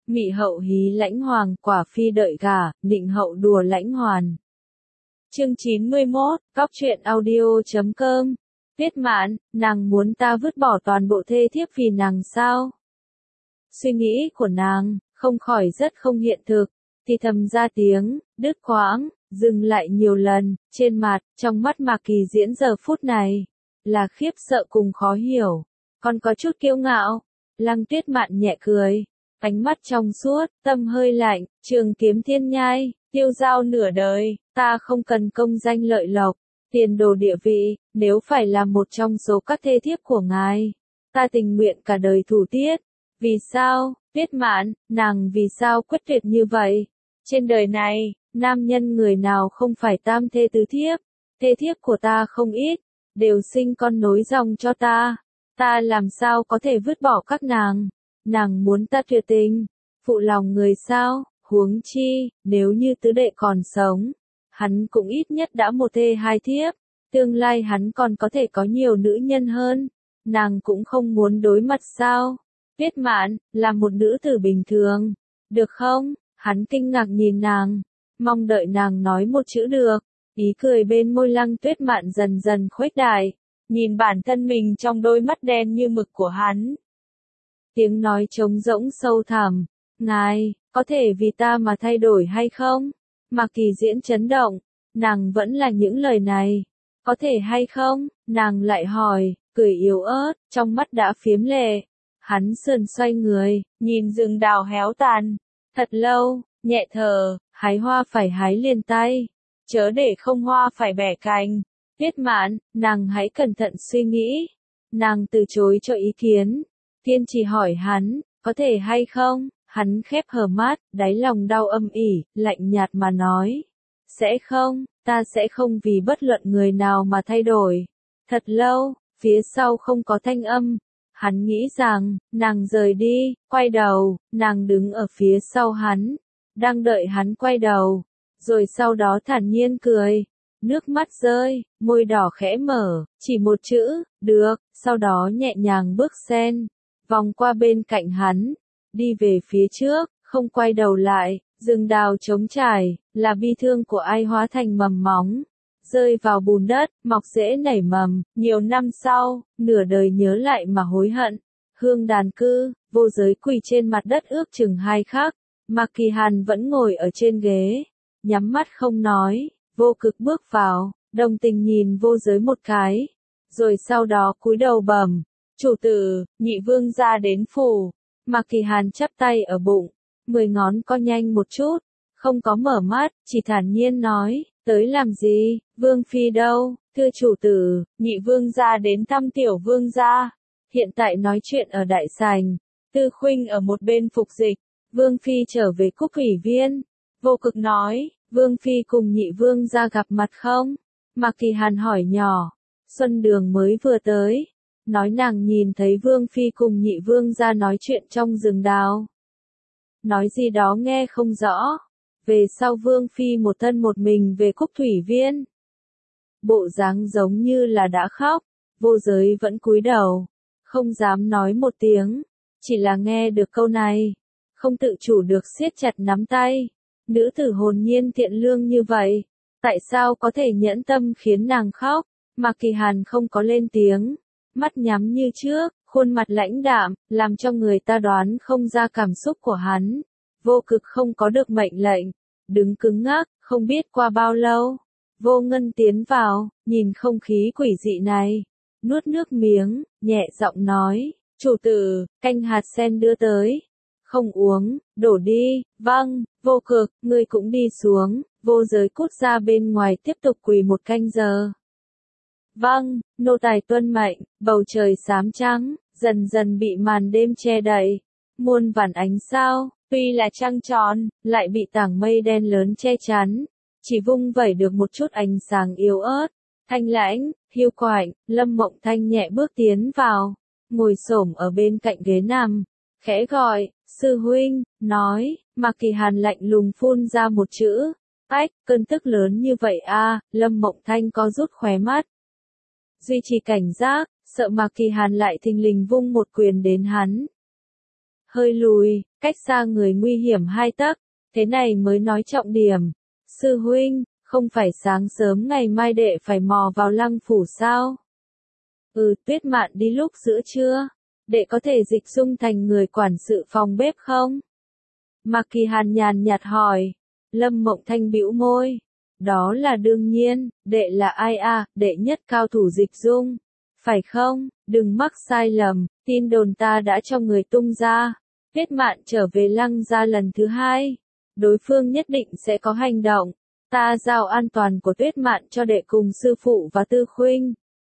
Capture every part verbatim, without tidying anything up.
Mị hậu hí lãnh hoàng, quả phi đợi gả, nịnh hậu đùa lãnh hoàn. Chương chín mươi mốt, Cóc truyện audio chấm com. Tuyết Mạn, nàng muốn ta vứt bỏ toàn bộ thê thiếp vì nàng sao? Suy nghĩ của nàng, không khỏi rất không hiện thực, thì thầm ra tiếng, đứt quãng, dừng lại nhiều lần, trên mặt, trong mắt Mạc Kỳ Diễn giờ phút này, là khiếp sợ cùng khó hiểu, còn có chút kiêu ngạo. Lăng Tuyết Mạn nhẹ cười, ánh mắt trong suốt, tâm hơi lạnh, trường kiếm thiên nhai, tiêu dao nửa đời, ta không cần công danh lợi lộc, tiền đồ địa vị, nếu phải là một trong số các thê thiếp của ngài, ta tình nguyện cả đời thủ tiết. Vì sao, Tuyết Mạn, nàng vì sao quyết tuyệt như vậy? Trên đời này, nam nhân người nào không phải tam thê tứ thiếp, thê thiếp của ta không ít, đều sinh con nối dòng cho ta, ta làm sao có thể vứt bỏ các nàng? Nàng muốn ta tuyệt tình, phụ lòng người sao? Huống chi, nếu như tứ đệ còn sống, hắn cũng ít nhất đã một thê hai thiếp, tương lai hắn còn có thể có nhiều nữ nhân hơn, nàng cũng không muốn đối mặt sao? Tuyết Mạn, là một nữ tử bình thường, được không? Hắn kinh ngạc nhìn nàng, mong đợi nàng nói một chữ được, ý cười bên môi Lăng Tuyết Mạn dần dần khuếch đại, nhìn bản thân mình trong đôi mắt đen như mực của hắn. Tiếng nói trống rỗng sâu thẳm, ngài, có thể vì ta mà thay đổi hay không? Mạc Kỳ Diễn chấn động, nàng vẫn là những lời này, có thể hay không? Nàng lại hỏi, cười yếu ớt, trong mắt đã phiếm lệ. Hắn sườn xoay người, nhìn rừng đào héo tàn, thật lâu, nhẹ thở, hái hoa phải hái liền tay, chớ để không hoa phải bẻ cành. Tuyết Mạn, nàng hãy cẩn thận suy nghĩ. Nàng từ chối cho ý kiến, kiên trì hỏi hắn, có thể hay không? Hắn khép hờ mắt, đáy lòng đau âm ỉ, lạnh nhạt mà nói, sẽ không, ta sẽ không vì bất luận người nào mà thay đổi. Thật lâu, phía sau không có thanh âm. Hắn nghĩ rằng, nàng rời đi, quay đầu, nàng đứng ở phía sau hắn, đang đợi hắn quay đầu, rồi sau đó thản nhiên cười, nước mắt rơi, môi đỏ khẽ mở, chỉ một chữ, được, sau đó nhẹ nhàng bước sen, vòng qua bên cạnh hắn, đi về phía trước, không quay đầu lại, rừng đào trống trải, là bi thương của ai hóa thành mầm móng, rơi vào bùn đất, mọc rễ nảy mầm, nhiều năm sau, nửa đời nhớ lại mà hối hận. Hương đàn cư, vô giới quỳ trên mặt đất ước chừng hai khắc, Mạc Kỳ Hàn vẫn ngồi ở trên ghế, nhắm mắt không nói, Vô Cực bước vào, đồng tình nhìn vô giới một cái, rồi sau đó cúi đầu bẩm, chủ tử, nhị vương gia đến phủ. Mạc Kỳ Hàn chắp tay ở bụng, mười ngón co nhanh một chút, không có mở mắt, chỉ thản nhiên nói, tới làm gì, vương phi đâu? Thưa chủ tử, nhị vương gia đến thăm tiểu vương gia, hiện tại nói chuyện ở đại sảnh, Tư Khuynh ở một bên phục dịch, vương phi trở về Cúc Ủy Viên. Vô Cực nói, vương phi cùng nhị vương gia gặp mặt không? Mạc Kỳ Hàn hỏi nhỏ, Xuân Đường mới vừa tới, nói nàng nhìn thấy vương phi cùng nhị vương gia nói chuyện trong rừng đào. Nói gì đó nghe không rõ. Về sau vương phi một thân một mình về Cúc Thủy Viên. Bộ dáng giống như là đã khóc, vô giới vẫn cúi đầu, không dám nói một tiếng, chỉ là nghe được câu này, không tự chủ được siết chặt nắm tay. Nữ tử hồn nhiên thiện lương như vậy, tại sao có thể nhẫn tâm khiến nàng khóc? Mạc Kỳ Hàn không có lên tiếng, mắt nhắm như trước, khuôn mặt lãnh đạm, làm cho người ta đoán không ra cảm xúc của hắn. Vô Cực không có được mệnh lệnh, đứng cứng ngắc, không biết qua bao lâu. Vô Ngân tiến vào, nhìn không khí quỷ dị này, nuốt nước miếng, nhẹ giọng nói, chủ tử, canh hạt sen đưa tới. Không uống, đổ đi. Vâng. Vô Cực, ngươi cũng đi xuống. Vô Giới cút ra bên ngoài tiếp tục quỳ một canh giờ. Vâng, nô tài tuân mệnh. Bầu trời xám trắng, dần dần bị màn đêm che đậy, muôn vàn ánh sao, tuy là trăng tròn, lại bị tảng mây đen lớn che chắn, chỉ vung vẩy được một chút ánh sáng yếu ớt. Thanh lãnh, hiu quạnh, Lâm Mộng Thanh nhẹ bước tiến vào, ngồi xổm ở bên cạnh ghế nằm, khẽ gọi, sư huynh, nói. Mạc Kỳ Hàn lạnh lùng phun ra một chữ, ách, cơn tức lớn như vậy a. Lâm Mộng Thanh có rút khóe mắt, duy trì cảnh giác, sợ Mạc Kỳ Hàn lại thình lình vung một quyền đến hắn. hơi lùi, cách xa người nguy hiểm hai tấc, thế này mới nói trọng điểm. Sư huynh, không phải sáng sớm ngày mai đệ phải mò vào Lăng phủ sao? Ừ, Tuyết Mạn đi lúc giữa trưa, đệ có thể dịch dung thành người quản sự phòng bếp không? Mạc Kỳ Hàn nhàn nhạt hỏi. Lâm Mộng Thanh bĩu môi. Đó là đương nhiên, đệ là ai à, đệ nhất cao thủ dịch dung. Phải không, đừng mắc sai lầm, tin đồn ta đã cho người tung ra. Tuyết Mạn trở về Lăng gia lần thứ hai. Đối phương nhất định sẽ có hành động. Ta giao an toàn của Tuyết Mạn cho đệ cùng sư phụ và tư khuynh.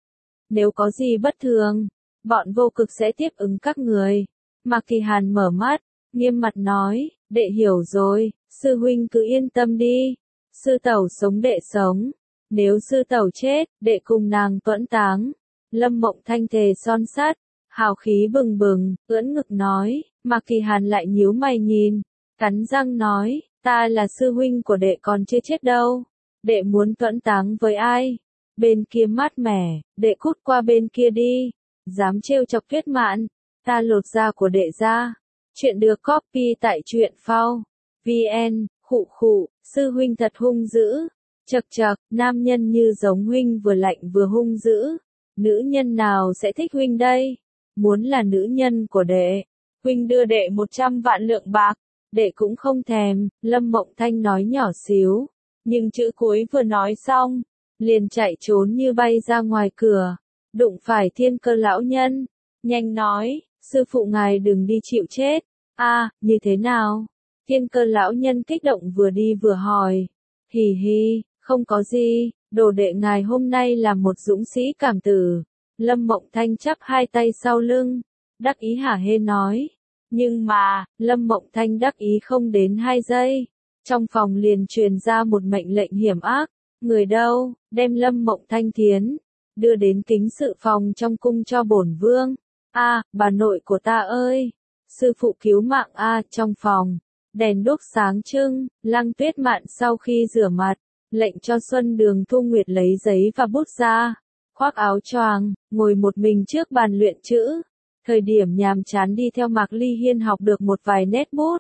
Nếu có gì bất thường, bọn vô cực sẽ tiếp ứng các người. Mạc Kỳ Hàn mở mắt, nghiêm mặt nói, đệ hiểu rồi, sư huynh cứ yên tâm đi. Sư tẩu sống đệ sống. Nếu sư tẩu chết, đệ cùng nàng tuẫn táng. Lâm Mộng Thanh thề son sắt, hào khí bừng bừng, ưỡn ngực nói. Mạc Kỳ Hàn lại nhíu mày nhìn, cắn răng nói, ta là sư huynh của đệ còn chưa chết đâu. Đệ muốn tuẫn táng với ai? Bên kia mát mẻ, đệ cút qua bên kia đi. Dám trêu chọc Tuyết Mạn, ta lột da của đệ ra. Chuyện được copy tại truyện phao. vn, khụ khụ, sư huynh thật hung dữ. Chậc chậc, nam nhân như giống huynh vừa lạnh vừa hung dữ. Nữ nhân nào sẽ thích huynh đây? Muốn là nữ nhân của đệ, huynh đưa đệ một trăm vạn lượng bạc. Đệ cũng không thèm, Lâm Mộng Thanh nói nhỏ xíu. Nhưng chữ cuối vừa nói xong, liền chạy trốn như bay ra ngoài cửa. Đụng phải Thiên Cơ lão nhân. Nhanh nói, sư phụ ngài đừng đi chịu chết. A, à, như thế nào? Thiên Cơ lão nhân kích động vừa đi vừa hỏi. Hì hì, không có gì, đồ đệ ngài hôm nay là một dũng sĩ cảm tử. Lâm Mộng Thanh chắp hai tay sau lưng, đắc ý hả hê nói. Nhưng mà, Lâm Mộng Thanh đắc ý không đến hai giây. Trong phòng liền truyền ra một mệnh lệnh hiểm ác. Người đâu, đem Lâm Mộng Thanh thiến, đưa đến kính sự phòng trong cung cho bổn vương. A, à, bà nội của ta ơi, sư phụ cứu mạng a. À, trong phòng, đèn đuốc sáng trưng, Lăng Tuyết Mạn sau khi rửa mặt, lệnh cho Xuân Đường Thu Nguyệt lấy giấy và bút ra, khoác áo choàng, ngồi một mình trước bàn luyện chữ. Thời điểm nhàm chán đi theo Mạc Ly Hiên học được một vài nét bút.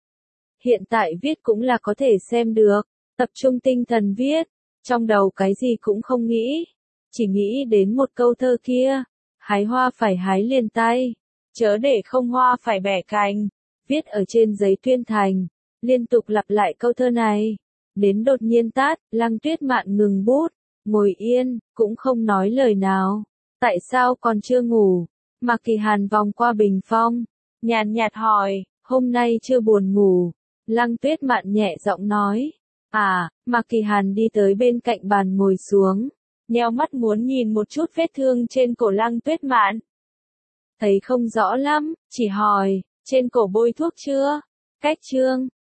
Hiện tại viết cũng là có thể xem được, tập trung tinh thần viết, trong đầu cái gì cũng không nghĩ, chỉ nghĩ đến một câu thơ kia, hái hoa phải hái liền tay, chớ để không hoa phải bẻ cành, viết ở trên giấy tuyên thành, liên tục lặp lại câu thơ này, đến đột nhiên tát, Lăng Tuyết Mạn ngừng bút, ngồi yên, cũng không nói lời nào. Tại sao còn chưa ngủ? Mạc Kỳ Hàn vòng qua bình phong, nhàn nhạt hỏi, hôm nay chưa buồn ngủ. Lăng Tuyết Mạn nhẹ giọng nói. À, Mạc Kỳ Hàn đi tới bên cạnh bàn ngồi xuống, nheo mắt muốn nhìn một chút vết thương trên cổ Lăng Tuyết Mạn. Thấy không rõ lắm, chỉ hỏi, trên cổ bôi thuốc chưa? Cách chương,